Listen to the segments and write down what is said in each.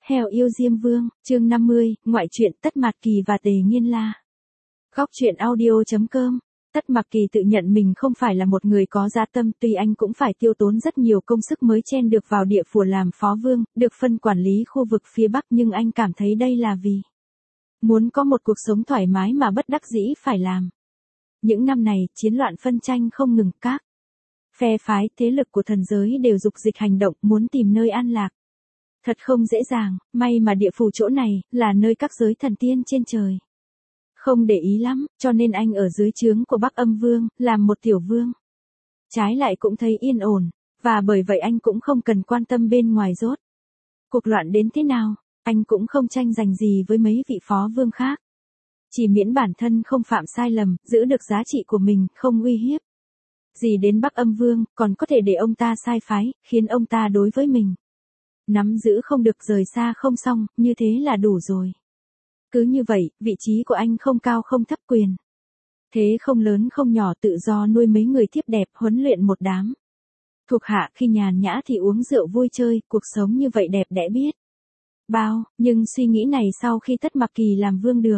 Heo yêu Diêm Vương, chương 50, ngoại truyện Tất Mạt Kỳ và Tề Nghiên La. Góc truyện audio.com. Tất Mạt Kỳ tự nhận mình không phải là một người có dạ tâm, tuy anh cũng phải tiêu tốn rất nhiều công sức mới chen được vào địa phủ làm phó vương, được phân quản lý khu vực phía Bắc, nhưng anh cảm thấy đây là vì muốn có một cuộc sống thoải mái mà bất đắc dĩ phải làm. Những năm này, chiến loạn phân tranh không ngừng, các phe phái, thế lực của thần giới đều dục dịch hành động, muốn tìm nơi an lạc. Thật không dễ dàng, may mà địa phủ chỗ này, là nơi các giới thần tiên trên trời không để ý lắm, cho nên anh ở dưới trướng của Bắc Âm Vương, làm một tiểu vương. Trái lại cũng thấy yên ổn, và bởi vậy anh cũng không cần quan tâm bên ngoài rốt cuộc loạn đến thế nào, anh cũng không tranh giành gì với mấy vị phó vương khác. Chỉ miễn bản thân không phạm sai lầm, giữ được giá trị của mình, không uy hiếp gì đến Bắc Âm Vương, còn có thể để ông ta sai phái, khiến ông ta đối với mình nắm giữ không được, rời xa không xong, như thế là đủ rồi. Cứ như vậy, vị trí của anh không cao không thấp, quyền thế không lớn không nhỏ, tự do nuôi mấy người thiếp đẹp, huấn luyện một đám thuộc hạ, khi nhàn nhã thì uống rượu vui chơi, cuộc sống như vậy đẹp đẽ biết bao. Nhưng suy nghĩ này sau khi Tất Mạt Kỳ làm vương được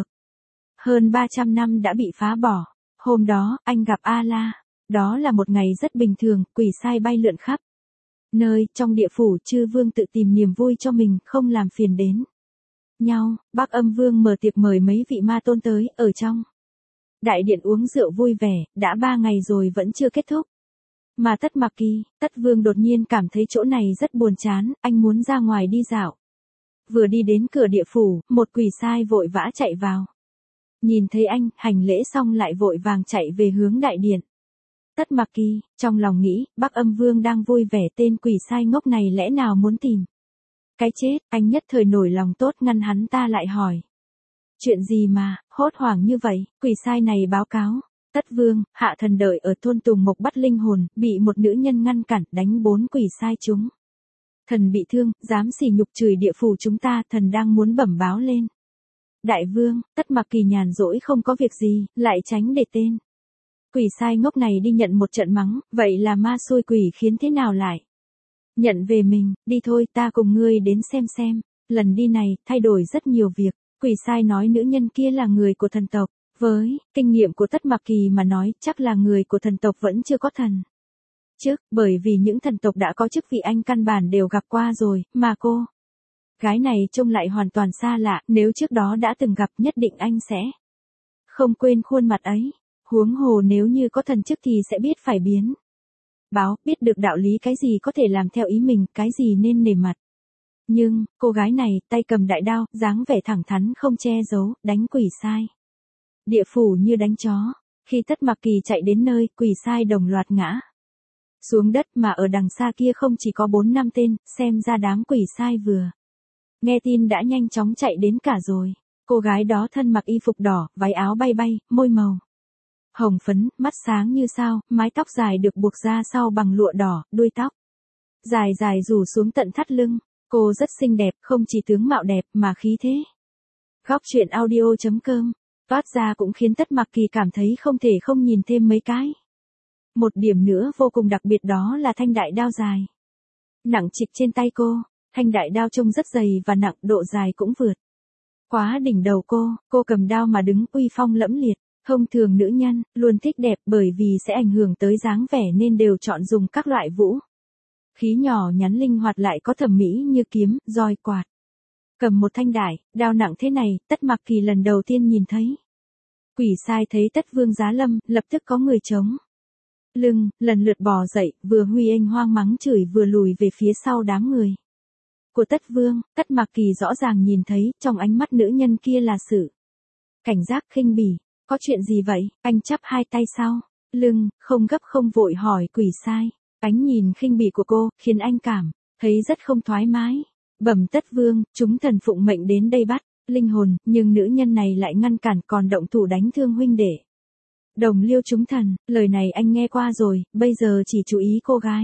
hơn 300 năm đã bị phá bỏ. Hôm đó, anh gặp A-la. Đó là một ngày rất bình thường, quỷ sai bay lượn khắp nơi trong địa phủ, chư vương tự tìm niềm vui cho mình, không làm phiền đến nhau. Bắc Âm Vương mở tiệc mời mấy vị ma tôn tới, ở trong đại điện uống rượu vui vẻ, đã 3 ngày rồi vẫn chưa kết thúc. Mà Tất Mạt Kỳ, Tất Vương đột nhiên cảm thấy chỗ này rất buồn chán, anh muốn ra ngoài đi dạo. Vừa đi đến cửa địa phủ, một quỷ sai vội vã chạy vào. Nhìn thấy anh, hành lễ xong lại vội vàng chạy về hướng đại điện. Tất Mạt Kỳ, trong lòng nghĩ, Bắc Âm Vương đang vui vẻ, tên quỷ sai ngốc này lẽ nào muốn tìm cái chết. Anh nhất thời nổi lòng tốt, ngăn hắn ta lại, hỏi: chuyện gì mà hốt hoảng như vậy? Quỷ sai này báo cáo: Tất Vương, hạ thần đợi ở thôn Tùng Mộc bắt linh hồn, bị một nữ nhân ngăn cản, đánh 4 quỷ sai chúng thần bị thương, dám sỉ nhục chửi địa phủ chúng ta, thần đang muốn bẩm báo lên đại vương. Tất Mạt Kỳ nhàn rỗi không có việc gì, lại tránh để tên quỷ sai ngốc này đi nhận một trận mắng, vậy là ma xui quỷ khiến thế nào lại nhận về mình. Đi thôi, ta cùng ngươi đến xem. Lần đi này, thay đổi rất nhiều việc. Quỷ sai nói nữ nhân kia là người của thần tộc. Với kinh nghiệm của Tất Mạt Kỳ mà nói, chắc là người của thần tộc vẫn chưa có thần chức, bởi vì những thần tộc đã có chức vị anh căn bản đều gặp qua rồi, mà cô gái này trông lại hoàn toàn xa lạ, nếu trước đó đã từng gặp nhất định anh sẽ không quên khuôn mặt ấy. Huống hồ nếu như có thần chức thì sẽ biết phải biến báo, biết được đạo lý, cái gì có thể làm theo ý mình, cái gì nên nể mặt. Nhưng, cô gái này, tay cầm đại đao, dáng vẻ thẳng thắn không che giấu, đánh quỷ sai địa phủ như đánh chó. Khi Tất Mạt Kỳ chạy đến nơi, quỷ sai đồng loạt ngã xuống đất, mà ở đằng xa kia không chỉ có 4-5 tên, xem ra đám quỷ sai vừa nghe tin đã nhanh chóng chạy đến cả rồi. Cô gái đó thân mặc y phục đỏ, váy áo bay bay, môi màu hồng phấn, mắt sáng như sao, mái tóc dài được buộc ra sau bằng lụa đỏ, đuôi tóc dài dài rủ xuống tận thắt lưng. Cô rất xinh đẹp, không chỉ tướng mạo đẹp mà khí thế. Góc truyện audio.com toát ra cũng khiến Tất Mạt Kỳ cảm thấy không thể không nhìn thêm mấy cái. Một điểm nữa vô cùng đặc biệt, đó là thanh đại đao dài nặng trịch trên tay cô. Thanh đại đao trông rất dày và nặng, độ dài cũng vượt quá đỉnh đầu cô cầm đao mà đứng uy phong lẫm liệt. Thông thường nữ nhân luôn thích đẹp, bởi vì sẽ ảnh hưởng tới dáng vẻ nên đều chọn dùng các loại vũ khí nhỏ nhắn linh hoạt lại có thẩm mỹ như kiếm, roi, quạt. Cầm một thanh đại đao nặng thế này, Tất Mạt Kỳ lần đầu tiên nhìn thấy. Quỷ sai thấy Tất Vương giá lâm, lập tức có người chống lưng, lần lượt bò dậy, vừa huy oanh hoang mắng chửi vừa lùi về phía sau đám người của Tất Vương. Tất Mạt Kỳ rõ ràng nhìn thấy, trong ánh mắt nữ nhân kia là sự cảnh giác, khinh bỉ. Có chuyện gì vậy? Anh chắp hai tay sau lưng, không gấp không vội hỏi quỷ sai. Ánh nhìn khinh bỉ của cô, khiến anh cảm thấy rất không thoải mái. Bẩm Tất Vương, chúng thần phụng mệnh đến đây bắt linh hồn, nhưng nữ nhân này lại ngăn cản, còn động thủ đánh thương huynh đệ đồng liêu chúng thần. Lời này anh nghe qua rồi, bây giờ chỉ chú ý cô gái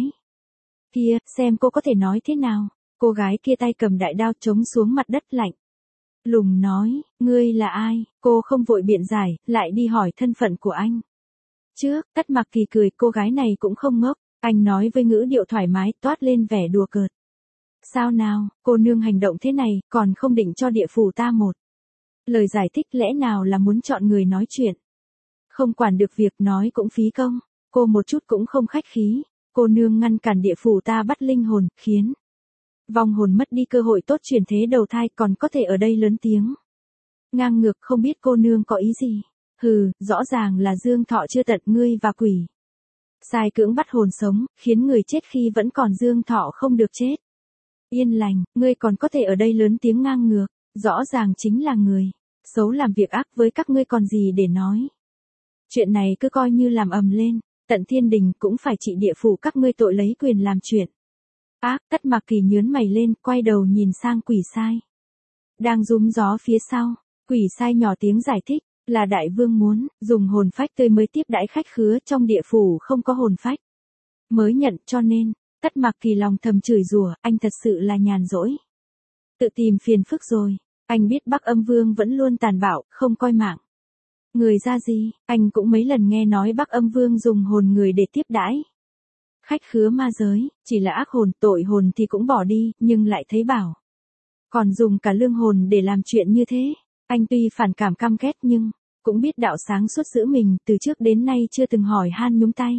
kia, xem cô có thể nói thế nào. Cô gái kia tay cầm đại đao chống xuống mặt đất, lạnh lùng nói: ngươi là ai? Cô không vội biện giải, lại đi hỏi thân phận của anh trước. Tất Mạt Kỳ cười, cô gái này cũng không ngốc. Anh nói với ngữ điệu thoải mái, toát lên vẻ đùa cợt. Sao nào, cô nương hành động thế này, còn không định cho địa phủ ta một lời giải thích, lẽ nào là muốn chọn người nói chuyện. Không quản được việc nói cũng phí công, cô một chút cũng không khách khí. Cô nương ngăn cản địa phủ ta bắt linh hồn, khiến vong hồn mất đi cơ hội tốt chuyển thế đầu thai, còn có thể ở đây lớn tiếng ngang ngược, không biết cô nương có ý gì. Hừ, rõ ràng là dương thọ chưa tận, ngươi và quỷ sai cưỡng bắt hồn sống, khiến người chết khi vẫn còn dương thọ không được chết yên lành, ngươi còn có thể ở đây lớn tiếng ngang ngược, rõ ràng chính là người xấu làm việc ác với các ngươi còn gì để nói. Chuyện này cứ coi như làm ầm lên, tận thiên đình cũng phải trị địa phủ các ngươi tội lấy quyền làm chuyện ác. Tất Mạc Kỳ nhướng mày lên, quay đầu nhìn sang quỷ sai đang rúm gió phía sau. Quỷ sai nhỏ tiếng giải thích, là đại vương muốn dùng hồn phách tươi mới tiếp đãi khách khứa, trong địa phủ không có hồn phách mới nhận, cho nên Tất Mạc Kỳ lòng thầm chửi rủa, anh thật sự là nhàn rỗi, tự tìm phiền phức rồi. Anh biết Bắc Âm Vương vẫn luôn tàn bạo, không coi mạng người ra gì. Anh cũng mấy lần nghe nói Bắc Âm Vương dùng hồn người để tiếp đãi khách khứa ma giới, chỉ là ác hồn, tội hồn thì cũng bỏ đi, nhưng lại thấy bảo còn dùng cả lương hồn để làm chuyện như thế. Anh tuy phản cảm căm ghét nhưng cũng biết đạo sáng suốt giữ mình, từ trước đến nay chưa từng hỏi han nhúng tay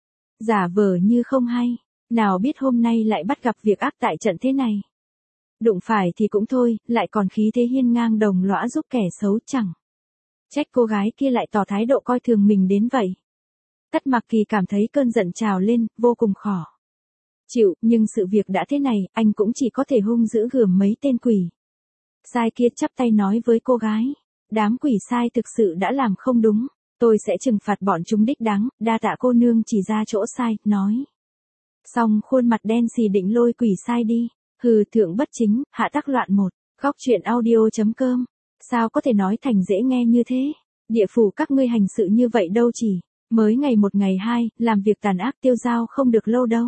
giả vờ như không hay. Nào biết hôm nay lại bắt gặp việc ác tại trận thế này. Đụng phải thì cũng thôi, lại còn khí thế hiên ngang đồng lõa giúp kẻ xấu, chẳng trách cô gái kia lại tỏ thái độ coi thường mình đến vậy. Tất Mạc Kỳ cảm thấy cơn giận trào lên, vô cùng khó chịu, nhưng sự việc đã thế này, anh cũng chỉ có thể hung dữ gườm mấy tên quỷ sai kia, chắp tay nói với cô gái. Đám quỷ sai thực sự đã làm không đúng, tôi sẽ trừng phạt bọn chúng đích đáng, đa tạ cô nương chỉ ra chỗ sai, nói. Xong khuôn mặt đen xì định lôi quỷ sai đi. Hừ, thượng bất chính, hạ tắc loạn một. Góc truyện audio.com. Sao có thể nói thành dễ nghe như thế? Địa phủ các ngươi hành sự như vậy đâu chỉ mới ngày một ngày hai, làm việc tàn ác tiêu dao không được lâu đâu.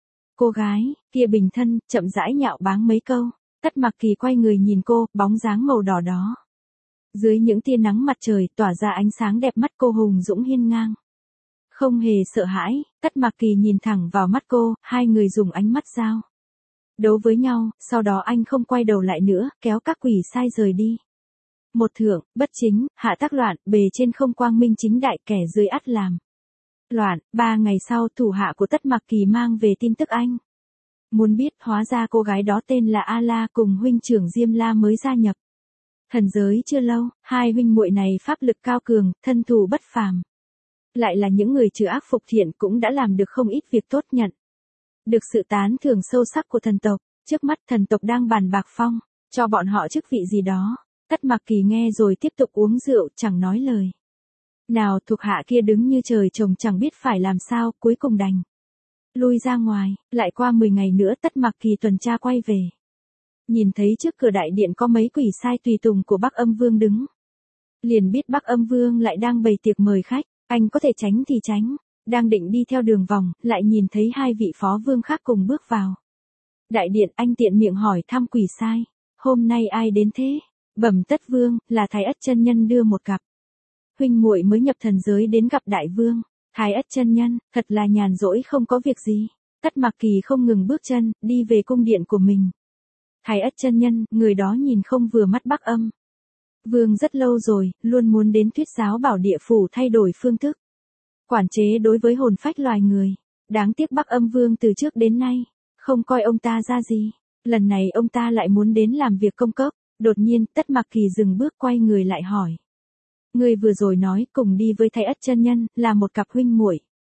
Cô gái kia bình thân, chậm rãi nhạo báng mấy câu. Tất Mạc Kỳ quay người nhìn cô, bóng dáng màu đỏ đó dưới những tia nắng mặt trời tỏa ra ánh sáng đẹp, mắt cô hùng dũng hiên ngang, không hề sợ hãi. Tất Mạc Kỳ nhìn thẳng vào mắt cô, hai người dùng ánh mắt giao đấu với nhau, sau đó anh không quay đầu lại nữa, kéo các quỷ sai rời đi. Một thượng bất chính, hạ tác loạn, bề trên không quang minh chính đại, kẻ dưới ắt làm loạn. 3 ngày sau, thủ hạ của Tất Mạc Kỳ mang về tin tức anh muốn biết, hóa ra cô gái đó tên là A-la, cùng huynh trưởng Diêm La mới gia nhập thần giới chưa lâu. Hai huynh muội này pháp lực cao cường, thân thủ bất phàm, lại là những người trừ ác phục thiện, cũng đã làm được không ít việc tốt, nhận được sự tán thưởng sâu sắc của thần tộc. Trước mắt thần tộc đang bàn bạc phong cho bọn họ chức vị gì đó. Tất Mạc Kỳ nghe rồi tiếp tục uống rượu, chẳng nói lời nào. Thuộc hạ kia đứng như trời trồng, chẳng biết phải làm sao, cuối cùng đành lui ra ngoài. Lại qua 10 ngày nữa, Tất Mạc Kỳ tuần tra quay về, nhìn thấy trước cửa đại điện có mấy quỷ sai tùy tùng của Bắc Âm Vương đứng, liền biết Bắc Âm Vương lại đang bày tiệc mời khách. Anh có thể tránh thì tránh, đang định đi theo đường vòng, lại nhìn thấy hai vị phó vương khác cùng bước vào đại điện. Anh tiện miệng hỏi thăm quỷ sai, hôm nay ai đến thế? Bẩm Tất Vương, là Thái Ất chân nhân đưa một cặp huynh muội mới nhập thần giới đến gặp đại vương. Thái Ất chân nhân, thật là nhàn rỗi không có việc gì. Tất Mạc Kỳ không ngừng bước chân, đi về cung điện của mình. Thái Ất chân nhân, người đó nhìn không vừa mắt Bắc Âm Vương rất lâu rồi, luôn muốn đến thuyết giáo bảo địa phủ thay đổi phương thức quản chế đối với hồn phách loài người. Đáng tiếc Bắc Âm Vương từ trước đến nay không coi ông ta ra gì. Lần này ông ta lại muốn đến làm việc công cấp. Đột nhiên, Tất Mạc Kỳ dừng bước, quay người lại hỏi. Người vừa rồi nói cùng đi với Thái Ất chân nhân là một cặp huynh muội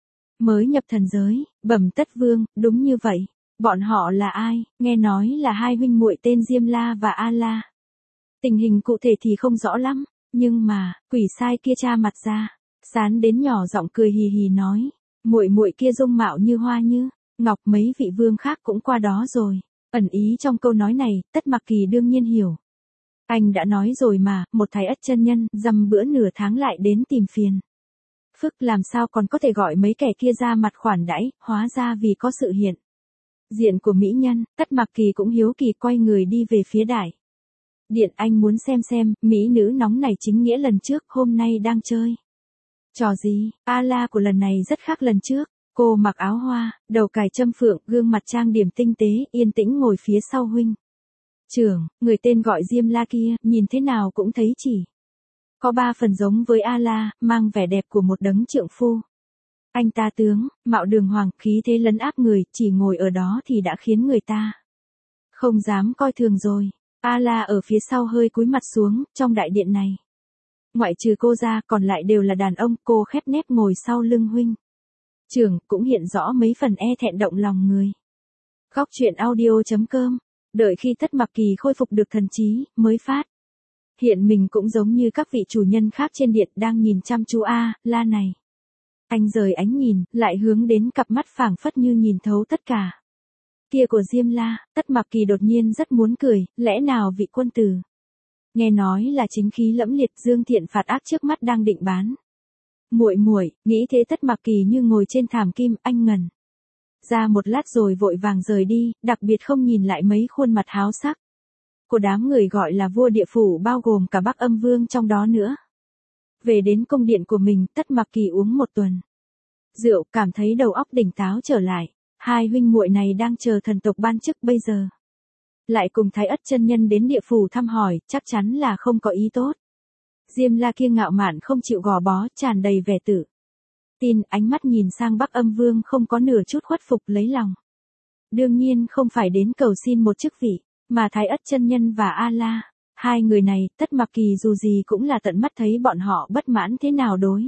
mới nhập thần giới. Bẩm Tất Vương, đúng như vậy. Bọn họ là ai? Nghe nói là hai huynh muội tên Diêm La và A-la. Tình hình cụ thể thì không rõ lắm, nhưng mà quỷ sai kia tra mặt ra, sán đến nhỏ giọng cười hì hì nói, muội muội kia dung mạo như hoa như ngọc, mấy vị vương khác cũng qua đó rồi. Ẩn ý trong câu nói này, Tất Mạc Kỳ đương nhiên hiểu. Anh đã nói rồi mà, một Thái Ất chân nhân dăm bữa nửa tháng lại đến tìm phiền phức, làm sao còn có thể gọi mấy kẻ kia ra mặt khoản đãi. Hóa ra vì có sự hiện diện của mỹ nhân. Tất Mạc Kỳ cũng hiếu kỳ quay người đi về phía đại điện. Anh muốn xem mỹ nữ nóng này chính nghĩa lần trước hôm nay đang chơi trò gì. A-la của lần này rất khác lần trước, Cô mặc áo hoa, đầu cài châm phượng, gương mặt trang điểm tinh tế, yên tĩnh ngồi phía sau huynh trưởng, người tên gọi Diêm La kia, nhìn thế nào cũng thấy chỉ có 3 phần giống với A-la, mang vẻ đẹp của một đấng trượng phu. Anh ta tướng, mạo đường hoàng, khí thế lấn áp người, chỉ ngồi ở đó thì đã khiến người ta không dám coi thường rồi. A-la ở phía sau hơi cúi mặt xuống, trong đại điện này, ngoại trừ cô ra còn lại đều là đàn ông, cô khép nép ngồi sau lưng huynh trưởng, cũng hiện rõ mấy phần e thẹn động lòng người. Góc truyện audio.com, đợi khi Tất Mặc Kỳ khôi phục được thần trí, mới phát hiện mình cũng giống như các vị chủ nhân khác trên điện đang nhìn chăm chú A-la này. Anh rời ánh nhìn, lại hướng đến cặp mắt phảng phất như nhìn thấu tất cả kia của Diêm La. Tất Mặc Kỳ đột nhiên rất muốn cười, lẽ nào vị quân tử nghe nói là chính khí lẫm liệt, dương thiện phạt ác trước mắt đang định bán muội muội, nghĩ thế Tất Mặc Kỳ như ngồi trên thảm kim, anh ngẩn ra một lát rồi vội vàng rời đi, đặc biệt không nhìn lại mấy khuôn mặt háo sắc của đám người gọi là vua địa phủ, bao gồm cả Bắc Âm Vương trong đó nữa. Về đến cung điện của mình, Tất Mặc Kỳ uống một tuần rượu, cảm thấy đầu óc tỉnh táo trở lại. Hai huynh muội này đang chờ thần tộc ban chức, bây giờ lại cùng Thái Ất chân nhân đến địa phủ thăm hỏi, chắc chắn là không có ý tốt. Diêm La kia ngạo mạn không chịu gò bó, tràn đầy vẻ tự tin, ánh mắt nhìn sang Bắc Âm Vương không có nửa chút khuất phục lấy lòng. Đương nhiên không phải đến cầu xin một chức vị, mà Thái Ất chân nhân và A-la, hai người này, Tất Mặc Kỳ dù gì cũng là tận mắt thấy bọn họ bất mãn thế nào đối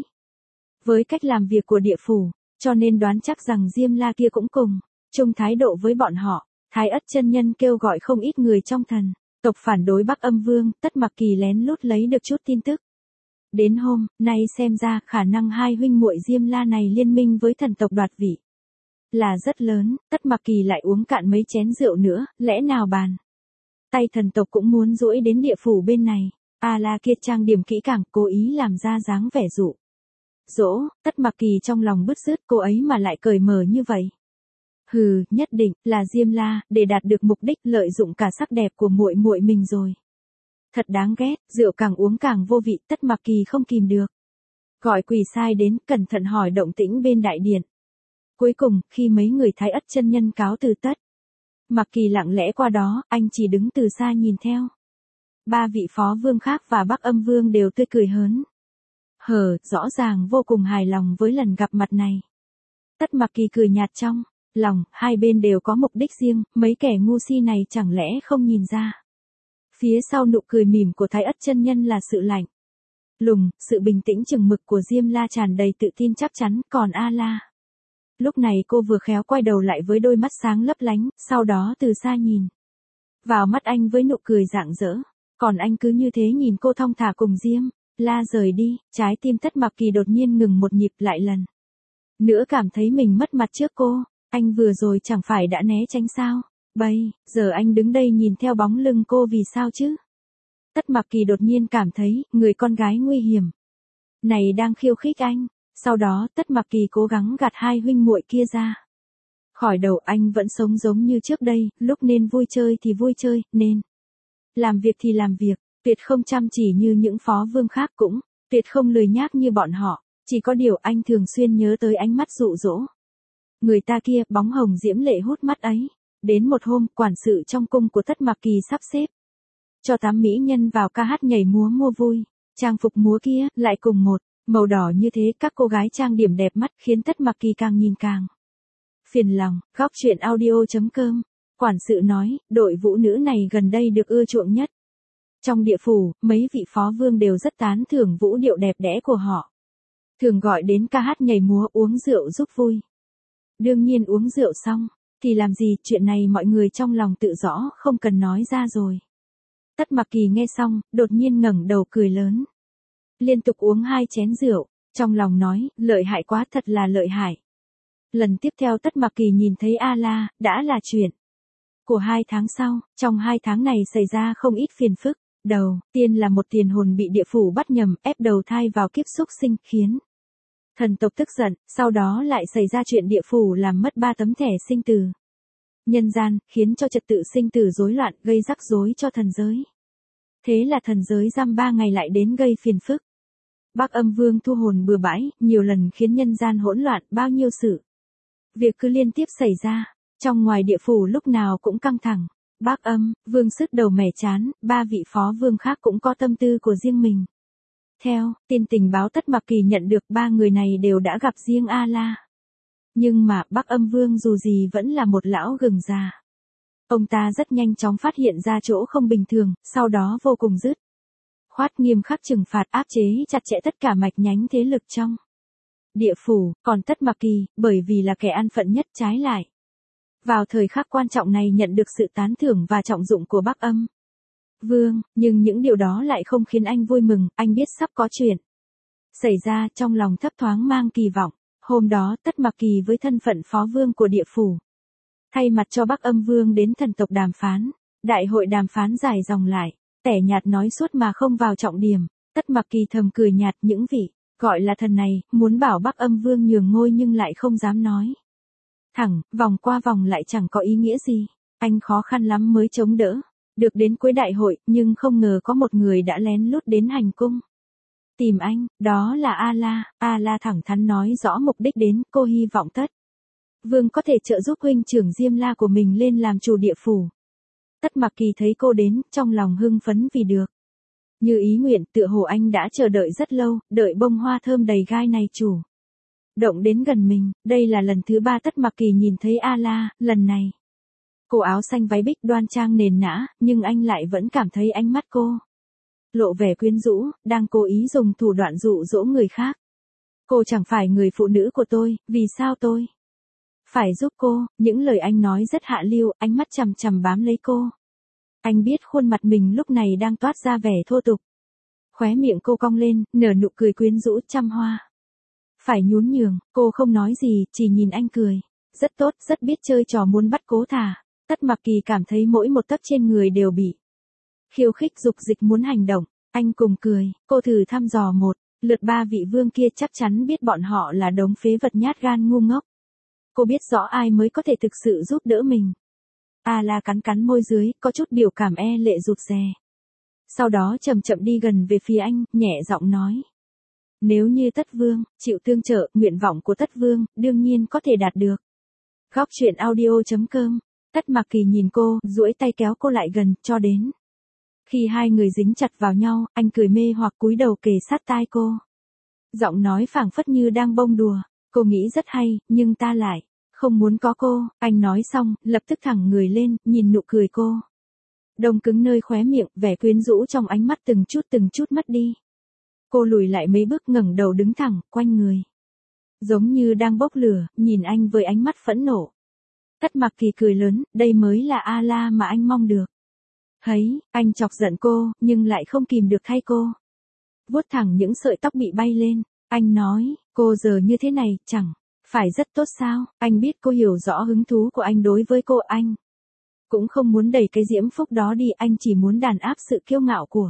với cách làm việc của địa phủ, cho nên đoán chắc rằng Diêm La kia cũng cùng chung thái độ với bọn họ. Thái Ất chân nhân kêu gọi không ít người trong thần tộc phản đối Bắc Âm Vương, Tất Mặc Kỳ lén lút lấy được chút tin tức. Đến hôm nay xem ra khả năng hai huynh muội Diêm La này liên minh với thần tộc đoạt vị là rất lớn. Tất Mặc Kỳ lại uống cạn mấy chén rượu nữa, lẽ nào bàn tay thần tộc cũng muốn duỗi đến địa phủ bên này. A-la kia trang điểm kỹ càng, cố ý làm ra dáng vẻ dụ dỗ. Tất Mặc Kỳ trong lòng bứt rứt, cô ấy mà lại cởi mở như vậy. Hừ, nhất định là Diêm La để đạt được mục đích, lợi dụng cả sắc đẹp của muội muội mình rồi. Thật đáng ghét, rượu càng uống càng vô vị. Tất Mặc Kỳ không kìm được, gọi quỳ sai đến, cẩn thận hỏi động tĩnh bên đại điện. Cuối cùng, khi mấy người Thái Ất chân nhân cáo từ Tất Mặc Kỳ lặng lẽ qua đó, anh chỉ đứng từ xa nhìn theo. Ba vị phó vương khác và Bắc Âm Vương đều tươi cười hớn hở, rõ ràng vô cùng hài lòng với lần gặp mặt này. Tất Mặc Kỳ cười nhạt trong lòng, hai bên đều có mục đích riêng, mấy kẻ ngu si này chẳng lẽ không nhìn ra. Phía sau nụ cười mỉm của Thái Ất chân nhân là sự lạnh lùng, sự bình tĩnh chừng mực của Diêm La tràn đầy tự tin chắc chắn, còn A-la. Lúc này cô vừa khéo quay đầu lại với đôi mắt sáng lấp lánh, sau đó từ xa nhìn vào mắt anh với nụ cười rạng rỡ. Còn anh cứ như thế nhìn cô thong thả cùng Diêm La rời đi. Trái tim Tất Mặc Kỳ đột nhiên ngừng một nhịp, lại lần nữa cảm thấy mình mất mặt trước cô. Anh vừa rồi chẳng phải đã né tránh sao? Bây giờ anh đứng đây nhìn theo bóng lưng cô vì sao chứ? Tất Mặc Kỳ đột nhiên cảm thấy người con gái nguy hiểm này đang khiêu khích anh. Sau đó Tất Mặc Kỳ cố gắng gạt hai huynh muội kia ra khỏi đầu. Anh vẫn sống giống như trước đây, lúc nên vui chơi thì vui chơi, nên làm việc thì làm việc, tuyệt không chăm chỉ như những phó vương khác, cũng tuyệt không lười nhác như bọn họ. Chỉ có điều anh thường xuyên nhớ tới ánh mắt dụ dỗ người ta kia, bóng hồng diễm lệ hút mắt ấy. Đến một hôm, quản sự trong cung của Tất Mặc Kỳ sắp xếp cho 8 mỹ nhân vào ca hát nhảy múa mua vui. Trang phục múa kia lại cùng một màu đỏ như thế, các cô gái trang điểm đẹp mắt khiến Tất Mặc Kỳ càng nhìn càng phiền lòng. Góc truyện audio.com, quản sự nói, đội vũ nữ này gần đây được ưa chuộng nhất trong địa phủ, mấy vị phó vương đều rất tán thưởng vũ điệu đẹp đẽ của họ. Thường gọi đến ca hát nhảy múa, uống rượu giúp vui. Đương nhiên uống rượu xong thì làm gì, chuyện này mọi người trong lòng tự rõ, không cần nói ra rồi. Tất Mặc Kỳ nghe xong, đột nhiên ngẩng đầu cười lớn. Liên tục uống 2 chén rượu, trong lòng nói, lợi hại quá, thật là lợi hại. Lần tiếp theo Tất Mặc Kỳ nhìn thấy A-la, đã là chuyện của 2 tháng sau. Trong 2 tháng này xảy ra không ít phiền phức. Đầu tiên là một tiền hồn bị địa phủ bắt nhầm, ép đầu thai vào kiếp súc sinh, khiến thần tộc tức giận. Sau đó lại xảy ra chuyện địa phủ làm mất 3 tấm thẻ sinh tử nhân gian, khiến cho trật tự sinh tử rối loạn, gây rắc rối cho thần giới. Thế là thần giới giam 3 ngày lại đến gây phiền phức. Bắc Âm Vương thu hồn bừa bãi, nhiều lần khiến nhân gian hỗn loạn, bao nhiêu sự Việc cứ liên tiếp xảy ra, trong ngoài địa phủ lúc nào cũng căng thẳng. Bác Âm, Vương sứt đầu mẻ chán, ba vị phó vương khác cũng có tâm tư của riêng mình. Theo tin tình báo Tất Mặc Kỳ nhận được, ba người này đều đã gặp riêng A-la. Nhưng mà Bác Âm Vương dù gì vẫn là một lão gừng già. Ông ta rất nhanh chóng phát hiện ra chỗ không bình thường, sau đó vô cùng dứt khoát nghiêm khắc trừng phạt, áp chế chặt chẽ tất cả mạch nhánh thế lực trong địa phủ, còn Tất Mặc Kỳ, bởi vì là kẻ an phận nhất trái lại. Vào thời khắc quan trọng này nhận được sự tán thưởng và trọng dụng của Bác Âm Vương, nhưng những điều đó lại không khiến anh vui mừng, anh biết sắp có chuyện xảy ra, trong lòng thấp thoáng mang kỳ vọng. Hôm đó Tất Mặc Kỳ với thân phận phó vương của địa phủ, thay mặt cho Bác Âm Vương đến thần tộc đàm phán. Đại hội đàm phán dài dòng lại, tẻ nhạt nói suốt mà không vào trọng điểm. Tất Mặc Kỳ thầm cười nhạt, những vị gọi là thần này muốn bảo Bác Âm Vương nhường ngôi nhưng lại không dám nói thẳng, vòng qua vòng lại chẳng có ý nghĩa gì. Anh khó khăn lắm mới chống đỡ được đến cuối đại hội, nhưng không ngờ có một người đã lén lút đến hành cung tìm anh, đó là A-la. A-la thẳng thắn nói rõ mục đích đến, cô hy vọng Tất Vương có thể trợ giúp huynh trưởng Diêm La của mình lên làm chủ địa phủ. Tất Mặc Kỳ thấy cô đến, trong lòng hưng phấn vì được như ý nguyện, tựa hồ anh đã chờ đợi rất lâu, đợi bông hoa thơm đầy gai này chủ động đến gần mình. Đây là lần thứ 3 Tất Mặc Kỳ nhìn thấy A-la, lần này cô áo xanh váy bích đoan trang nền nã, nhưng anh lại vẫn cảm thấy ánh mắt cô lộ vẻ quyến rũ, đang cố ý dùng thủ đoạn dụ dỗ người khác. Cô chẳng phải người phụ nữ của tôi, vì sao tôi phải giúp cô? Những lời anh nói rất hạ lưu, ánh mắt chằm chằm bám lấy cô. Anh biết khuôn mặt mình lúc này đang toát ra vẻ thô tục. Khóe miệng cô cong lên, nở nụ cười quyến rũ trăm hoa. Phải nhún nhường, cô không nói gì, chỉ nhìn anh cười. Rất tốt, rất biết chơi trò muốn bắt cố thả. Tất Mặc Kỳ cảm thấy mỗi một tấc trên người đều bị khiêu khích, dục dịch muốn hành động. Anh cùng cười, cô thử thăm dò một lượt ba vị vương kia, chắc chắn biết bọn họ là đống phế vật nhát gan ngu ngốc. Cô biết rõ ai mới có thể thực sự giúp đỡ mình. A-la cắn cắn môi dưới, có chút biểu cảm e lệ rụt rè. Sau đó chậm chậm đi gần về phía anh, nhẹ giọng nói. Nếu như Tất Vương chịu tương trợ, nguyện vọng của Tất Vương đương nhiên có thể đạt được. Góc truyện audio.com. Tất Mặc Kỳ nhìn cô, duỗi tay kéo cô lại gần, cho đến khi hai người dính chặt vào nhau, anh cười mê hoặc cúi đầu kề sát tai cô. Giọng nói phảng phất như đang bông đùa. Cô nghĩ rất hay, nhưng ta lại không muốn có cô. Anh nói xong, lập tức thẳng người lên, nhìn nụ cười cô đông cứng nơi khóe miệng, vẻ quyến rũ trong ánh mắt từng chút mất đi. Cô lùi lại mấy bước, ngẩng đầu đứng thẳng, quanh người giống như đang bốc lửa, nhìn anh với ánh mắt phẫn nộ. Tất Mặc Kỳ cười lớn, đây mới là A-la mà anh mong được. Thấy, anh chọc giận cô, nhưng lại không kìm được thay cô vuốt thẳng những sợi tóc bị bay lên. Anh nói, cô giờ như thế này, chẳng phải rất tốt sao? Anh biết cô hiểu rõ hứng thú của anh đối với cô, anh cũng không muốn đẩy cái diễm phúc đó đi, anh chỉ muốn đàn áp sự kiêu ngạo của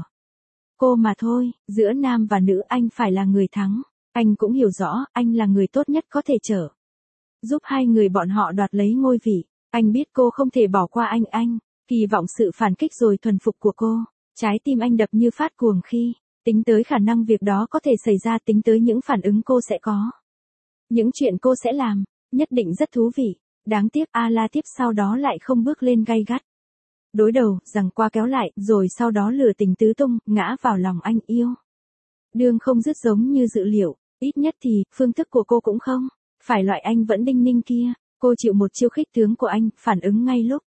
cô mà thôi. Giữa nam và nữ anh phải là người thắng. Anh cũng hiểu rõ, anh là người tốt nhất có thể trợ giúp hai người bọn họ đoạt lấy ngôi vị. Anh biết cô không thể bỏ qua anh kỳ vọng sự phản kích rồi thuần phục của cô. Trái tim anh đập như phát cuồng khi tính tới khả năng việc đó có thể xảy ra, tính tới những phản ứng cô sẽ có, những chuyện cô sẽ làm, nhất định rất thú vị. Đáng tiếc A-la tiếp sau đó lại không bước lên gay gắt. Đối đầu, giằng qua kéo lại, rồi sau đó lửa tình tứ tung, ngã vào lòng anh yêu đương không dứt giống như dự liệu. Ít nhất thì, phương thức của cô cũng không phải loại anh vẫn đinh ninh kia. Cô chịu một chiêu khích tướng của anh, phản ứng ngay lúc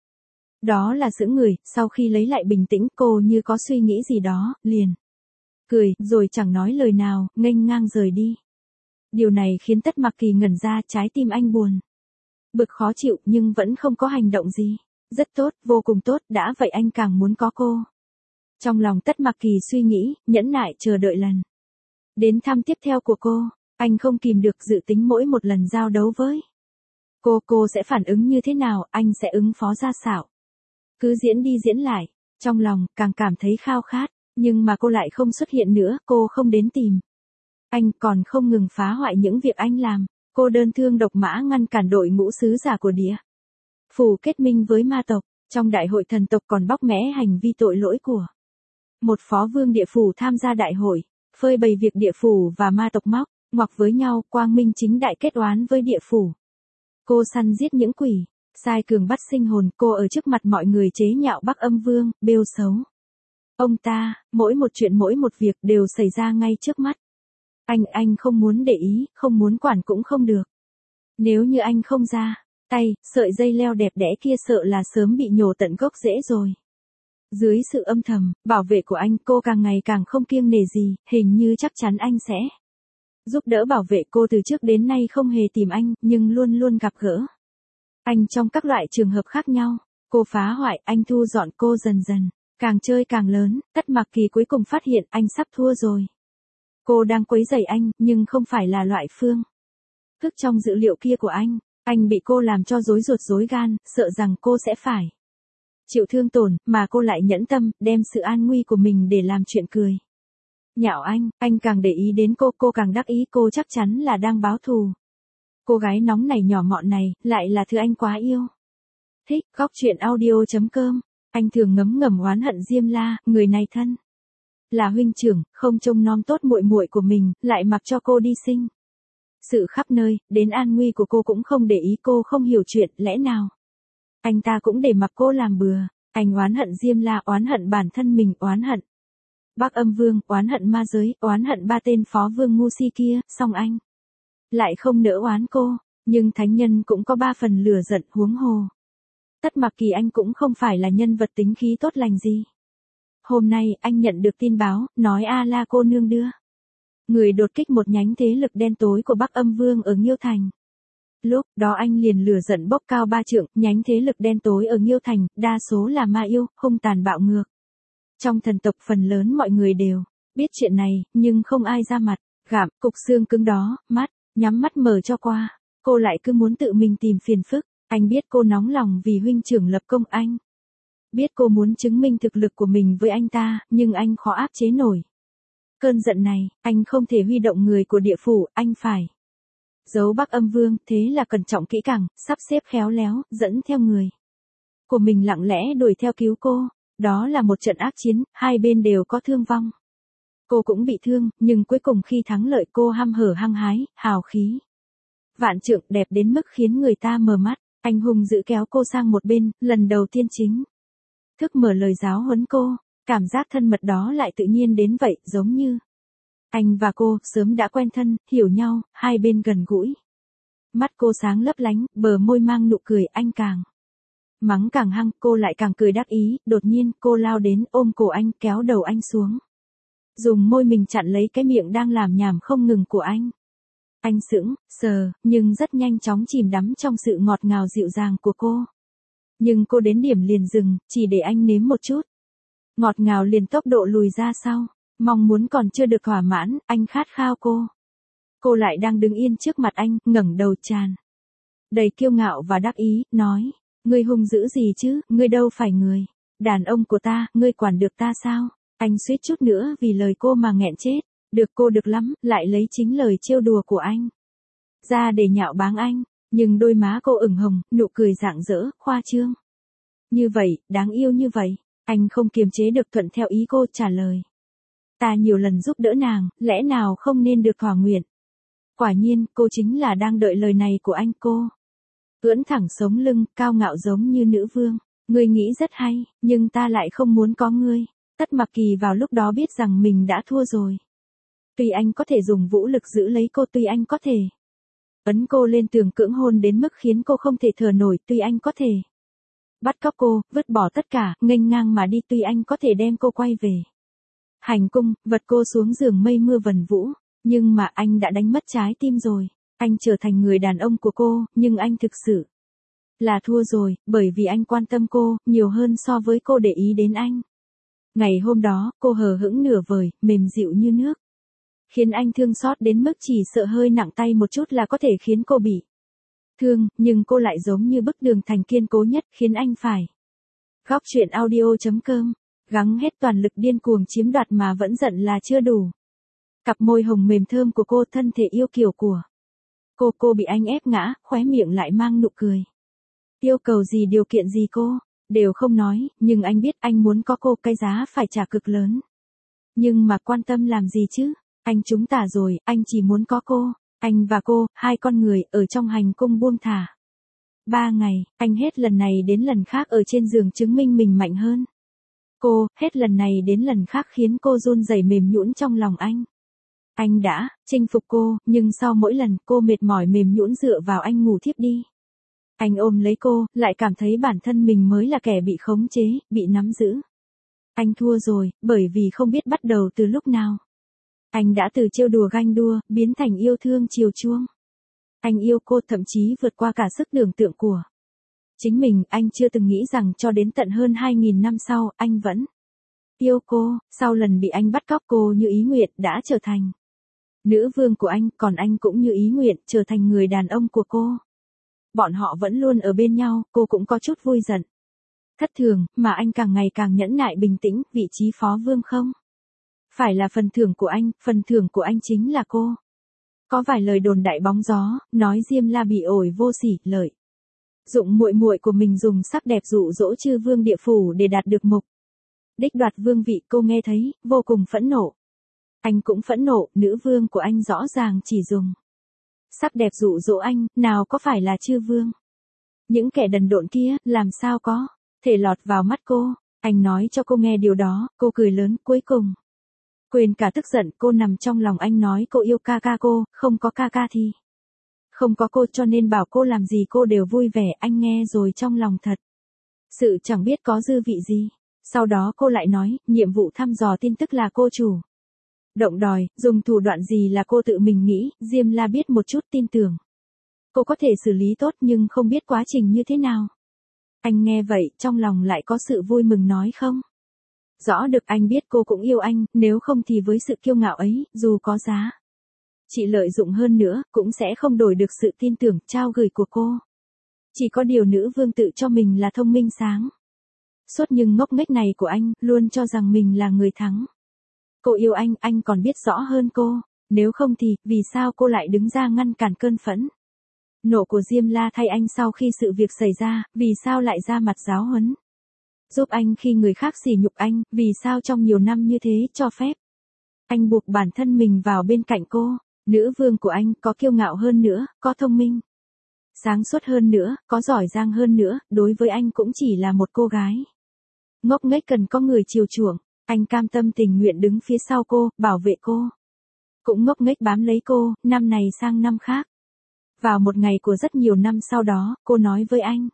đó là sững người. Sau khi lấy lại bình tĩnh, cô như có suy nghĩ gì đó, liền cười, rồi chẳng nói lời nào, nghênh ngang rời đi. Điều này khiến Tất Mặc Kỳ ngẩn ra, trái tim anh buồn bực khó chịu, nhưng vẫn không có hành động gì. Rất tốt, vô cùng tốt, đã vậy anh càng muốn có cô. Trong lòng Tất Mặc Kỳ suy nghĩ, nhẫn nại chờ đợi lần đến thăm tiếp theo của cô. Anh không kìm được dự tính mỗi một lần giao đấu với cô sẽ phản ứng như thế nào, anh sẽ ứng phó ra sao. Cứ diễn đi diễn lại, trong lòng càng cảm thấy khao khát, nhưng mà cô lại không xuất hiện nữa, cô không đến tìm anh, còn không ngừng phá hoại những việc anh làm. Cô đơn thương độc mã ngăn cản đội ngũ sứ giả của địa phủ kết minh với ma tộc. Trong đại hội thần tộc còn bóc mẽ hành vi tội lỗi của một phó vương địa phủ tham gia đại hội, phơi bày việc địa phủ và ma tộc móc ngoặc với nhau, quang minh chính đại kết oán với địa phủ. Cô săn giết những quỷ, sai cường bắt sinh hồn, cô ở trước mặt mọi người chế nhạo Bắc Âm Vương, bêu xấu ông ta, mỗi một chuyện mỗi một việc đều xảy ra ngay trước mắt. Anh không muốn để ý, không muốn quản cũng không được. Nếu như anh không ra tay, sợi dây leo đẹp đẽ kia sợ là sớm bị nhổ tận gốc rễ rồi. Dưới sự âm thầm, bảo vệ của anh, cô càng ngày càng không kiêng nể gì, hình như chắc chắn anh sẽ giúp đỡ bảo vệ cô. Từ trước đến nay không hề tìm anh, nhưng luôn luôn gặp gỡ anh trong các loại trường hợp khác nhau. Cô phá hoại, anh thu dọn, cô dần dần càng chơi càng lớn. Tất Mặc Kỳ cuối cùng phát hiện anh sắp thua rồi. Cô đang quấy rầy anh, nhưng không phải là loại phương thức trong dữ liệu kia của anh. Anh bị cô làm cho rối ruột rối gan, sợ rằng cô sẽ phải chịu thương tổn, mà cô lại nhẫn tâm, đem sự an nguy của mình để làm chuyện cười nhạo anh càng để ý đến cô càng đắc ý, cô chắc chắn là đang báo thù. Cô gái nóng này nhỏ mọn này, lại là thứ anh quá yêu thích. Góc truyện audio.com. Anh thường ngấm ngầm oán hận Diêm La, người này thân là huynh trưởng, không trông nom tốt muội muội của mình, lại mặc cho cô đi sinh sự khắp nơi, đến an nguy của cô cũng không để ý. Cô không hiểu chuyện, lẽ nào anh ta cũng để mặc cô làm bừa. Anh oán hận Diêm La, oán hận bản thân mình, oán hận Bắc Âm Vương, oán hận ma giới, oán hận ba tên phó vương ngu si kia. Song anh lại không nỡ oán cô, nhưng thánh nhân cũng có ba phần lửa giận, huống hồ Tất Mặc Kỳ, anh cũng không phải là nhân vật tính khí tốt lành gì. Hôm nay, anh nhận được tin báo, nói A La cô nương đưa người đột kích một nhánh thế lực đen tối của Bắc Âm Vương ở Nghiêu Thành. Lúc đó anh liền lửa giận bốc cao 3 trượng, nhánh thế lực đen tối ở Nghiêu Thành, đa số là ma yêu, hung tàn bạo ngược. Trong thần tộc phần lớn mọi người đều biết chuyện này, nhưng không ai ra mặt, gặm cục xương cứng đó, nhắm mắt mở cho qua. Cô lại cứ muốn tự mình tìm phiền phức. Anh biết cô nóng lòng vì huynh trưởng lập công, anh biết cô muốn chứng minh thực lực của mình với anh ta, nhưng anh khó áp chế nổi cơn giận này. Anh không thể huy động người của địa phủ, anh phải giấu Bắc Âm Vương, thế là cẩn trọng kỹ càng, sắp xếp khéo léo, dẫn theo người của mình lặng lẽ đuổi theo cứu cô. Đó là một trận ác chiến, hai bên đều có thương vong. Cô cũng bị thương, nhưng cuối cùng khi thắng lợi cô hăm hở hăng hái, hào khí vạn trượng, đẹp đến mức khiến người ta mờ mắt. Anh hùng dữ kéo cô sang một bên, lần đầu tiên chính thức mở lời giáo huấn cô. Cảm giác thân mật đó lại tự nhiên đến vậy, giống như anh và cô sớm đã quen thân, hiểu nhau, hai bên gần gũi. Mắt cô sáng lấp lánh, bờ môi mang nụ cười. Anh càng mắng càng hăng, cô lại càng cười đắc ý. Đột nhiên cô lao đến ôm cổ anh, kéo đầu anh xuống, dùng môi mình chặn lấy cái miệng đang làm nhảm không ngừng của anh. Anh sững sờ, nhưng rất nhanh chóng chìm đắm trong sự ngọt ngào dịu dàng của cô. Nhưng cô đến điểm liền dừng, chỉ để anh nếm một chút ngọt ngào liền tốc độ lùi ra sau. Mong muốn còn chưa được thỏa mãn, anh khát khao cô. Cô lại đang đứng yên trước mặt anh, ngẩng đầu tràn đầy kiêu ngạo và đắc ý, nói: Ngươi hung dữ gì chứ, ngươi đâu phải người đàn ông của ta, ngươi quản được ta sao? Anh suýt chút nữa vì lời cô mà nghẹn chết. Được cô được lắm, lại lấy chính lời trêu đùa của anh ra để nhạo báng anh. Nhưng đôi má cô ửng hồng, nụ cười rạng rỡ, khoa trương như vậy, đáng yêu như vậy. Anh không kiềm chế được, thuận theo ý cô, trả lời: Ta nhiều lần giúp đỡ nàng, lẽ nào không nên được thỏa nguyện? Quả nhiên, cô chính là đang đợi lời này của anh. Cô ưỡn thẳng sống lưng, cao ngạo giống như nữ vương. Ngươi nghĩ rất hay, nhưng ta lại không muốn có ngươi. Tất Mặc Kỳ vào lúc đó biết rằng mình đã thua rồi. Tuy anh có thể dùng vũ lực giữ lấy cô, tuy anh có thể ấn cô lên tường cưỡng hôn đến mức khiến cô không thể thở nổi, tuy anh có thể bắt cóc cô, vứt bỏ tất cả, nghênh ngang mà đi, tuy anh có thể đem cô quay về hành cung, vật cô xuống giường mây mưa vần vũ, nhưng mà anh đã đánh mất trái tim rồi. Anh trở thành người đàn ông của cô, nhưng anh thực sự là thua rồi, bởi vì anh quan tâm cô nhiều hơn so với cô để ý đến anh. Ngày hôm đó, cô hờ hững nửa vời, mềm dịu như nước, khiến anh thương xót đến mức chỉ sợ hơi nặng tay một chút là có thể khiến cô bị thương, nhưng cô lại giống như bức tường thành kiên cố nhất, khiến anh phải. Góc truyện audio.com. Gắng hết toàn lực điên cuồng chiếm đoạt mà vẫn giận là chưa đủ. Cặp môi hồng mềm thơm của cô, thân thể yêu kiều của cô bị anh ép ngã, khóe miệng lại mang nụ cười. Yêu cầu gì, điều kiện gì cô đều không nói, nhưng anh biết anh muốn có cô, cái giá phải trả cực lớn. Nhưng mà quan tâm làm gì chứ? Anh trúng tả rồi, anh chỉ muốn có cô. Anh và cô, hai con người ở trong hành cung buông thả 3 ngày, anh hết lần này đến lần khác ở trên giường chứng minh mình mạnh hơn. Cô, hết lần này đến lần khác khiến cô run rẩy mềm nhũn trong lòng anh. Anh đã chinh phục cô, nhưng sau mỗi lần cô mệt mỏi mềm nhũn dựa vào anh ngủ thiếp đi. Anh ôm lấy cô, lại cảm thấy bản thân mình mới là kẻ bị khống chế, bị nắm giữ. Anh thua rồi, bởi vì không biết bắt đầu từ lúc nào. Anh đã từ trêu đùa ganh đua, biến thành yêu thương chiều chuông. Anh yêu cô thậm chí vượt qua cả sức tưởng tượng của chính mình. Anh chưa từng nghĩ rằng cho đến tận hơn 2.000 năm sau, anh vẫn yêu cô. Sau lần bị anh bắt cóc, cô như ý nguyện đã trở thành nữ vương của anh, còn anh cũng như ý nguyện trở thành người đàn ông của cô. Bọn họ vẫn luôn ở bên nhau, cô cũng có chút vui giận, thất thường, mà anh càng ngày càng nhẫn nại bình tĩnh. Vị trí phó vương không phải là phần thưởng của anh, phần thưởng của anh chính là cô. Có vài lời đồn đại bóng gió, nói Diêm La bị ổi vô sỉ, lợi dụng muội muội của mình dùng sắc đẹp dụ dỗ chư vương địa phủ để đạt được mục đích đoạt vương vị. Cô nghe thấy, vô cùng phẫn nộ. Anh cũng phẫn nộ, nữ vương của anh rõ ràng chỉ dùng sắc đẹp dụ dỗ anh, nào có phải là chư vương. Những kẻ đần độn kia, làm sao có thể lọt vào mắt cô. Anh nói cho cô nghe điều đó, cô cười lớn, cuối cùng quên cả tức giận. Cô nằm trong lòng anh nói cô yêu ca ca cô, không có ca ca thì không có cô, cho nên bảo cô làm gì cô đều vui vẻ. Anh nghe rồi trong lòng thật sự chẳng biết có dư vị gì. Sau đó cô lại nói, nhiệm vụ thăm dò tin tức là cô chủ động đòi, dùng thủ đoạn gì là cô tự mình nghĩ. Diêm La biết một chút, tin tưởng cô có thể xử lý tốt, nhưng không biết quá trình như thế nào. Anh nghe vậy, trong lòng lại có sự vui mừng nói không rõ được. Anh biết cô cũng yêu anh, nếu không thì với sự kiêu ngạo ấy, dù có giá trị lợi dụng hơn nữa, cũng sẽ không đổi được sự tin tưởng, trao gửi của cô. Chỉ có điều nữ vương tự cho mình là thông minh sáng suốt, nhưng ngốc nghếch này của anh, luôn cho rằng mình là người thắng. Cô yêu anh còn biết rõ hơn cô. Nếu không thì, vì sao cô lại đứng ra ngăn cản cơn phẫn nộ của Diêm La thay anh sau khi sự việc xảy ra, vì sao lại ra mặt giáo huấn giúp anh khi người khác sỉ nhục anh, vì sao trong nhiều năm như thế cho phép anh buộc bản thân mình vào bên cạnh cô. Nữ vương của anh có kiêu ngạo hơn nữa, có thông minh sáng suốt hơn nữa, có giỏi giang hơn nữa, đối với anh cũng chỉ là một cô gái ngốc nghếch cần có người chiều chuộng. Anh cam tâm tình nguyện đứng phía sau cô, bảo vệ cô, cũng ngốc nghếch bám lấy cô, năm này sang năm khác. Vào một ngày của rất nhiều năm sau đó, cô nói với anh,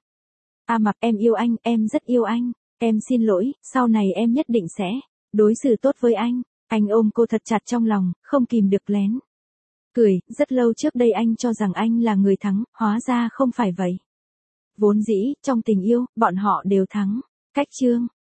A Mặc, em yêu anh, em rất yêu anh, em xin lỗi, sau này em nhất định sẽ đối xử tốt với anh. Anh ôm cô thật chặt trong lòng, không kìm được lén cười. Rất lâu trước đây anh cho rằng anh là người thắng, hóa ra không phải vậy. Vốn dĩ, trong tình yêu, bọn họ đều thắng. Cách chương